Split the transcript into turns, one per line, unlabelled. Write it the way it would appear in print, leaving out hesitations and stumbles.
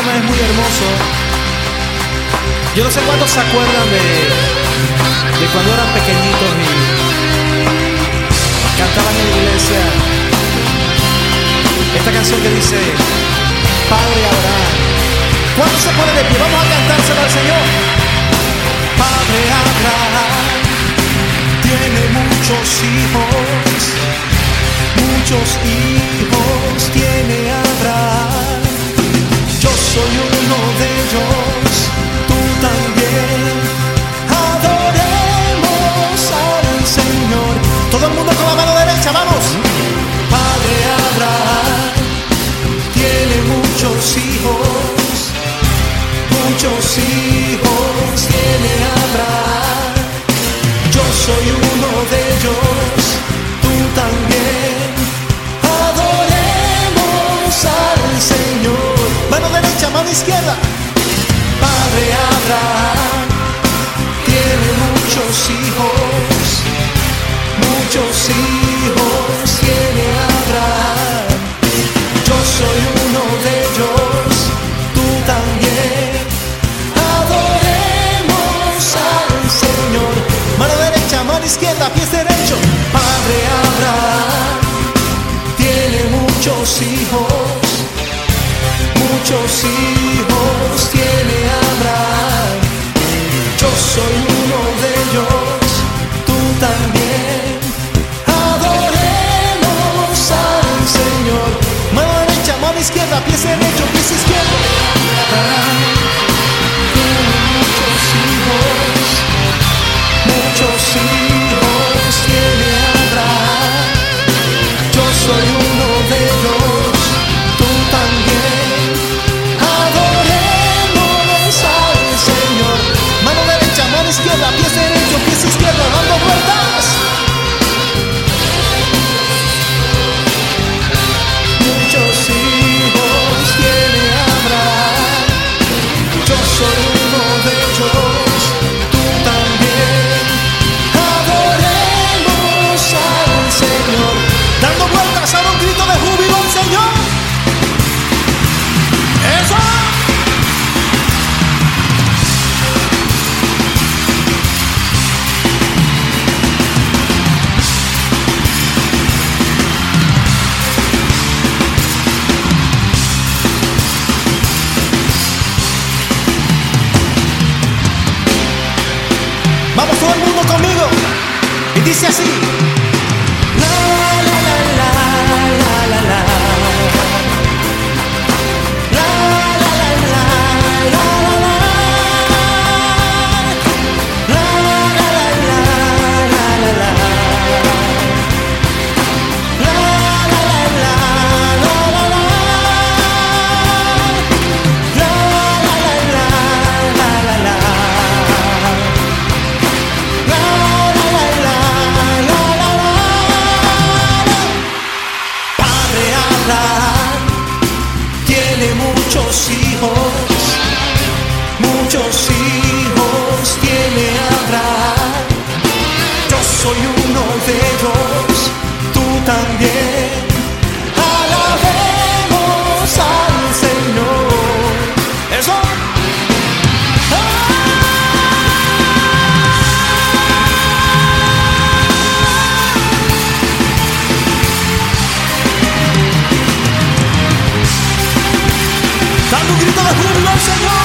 tema es muy hermoso. Yo no sé cuántos se acuerdan de cuando eran pequeñitos y cantaban en la iglesia esta canción que dice Padre Abraham. ¿Cuántos se ponen de pie? Vamos a cantárselo al Señor. Padre Abraham tiene muchos hijos tiene Abraham. Yo soy uno de ellos, tú también. Adoremos al Señor. Todo el mundo con la mano derecha, vamos. Padre Abraham tiene muchos hijos tiene Abraham. Yo soy uno de ellos, tú también. Adoremos al Señor. Mano derecha, mano izquierda. Padre Abraham tiene muchos hijos tiene Abraham. Yo soy uno de ellos, tú también. Adoremos al Señor. Mano derecha, mano izquierda, pies derecho. Padre Abraham tiene muchos hijos tiene Abraham. Yo soy uno de ellos, tú también. Adoremos al Señor. Mano derecha, mano izquierda, pies derecho, pies izquierdo. Abraham tiene muchos hijos tiene Abraham. Yo soy uno de ellos, tú también. Adoremos al Señor. Mano derecha, mano izquierda, pies derecho, pies izquierdo, dando vueltas. Muchos hijos tiene Abraham. Yo soy uno de ellos, tú también. Adoremos al Señor. Dando vueltas, a un grito de júbilo al Señor. ¡Eso! Vamos todo el mundo conmigo. Y dice así. La la la la la la la. La la la la la la la. La la la la la la la. La la la la la la la. La la la la la la la. Padre Abraham tiene muchos hijos tiene Abraham. Yo soy uno de ellos, tú también. Alabemos al Señor. Eso. Dando un grito de júbilo al Señor.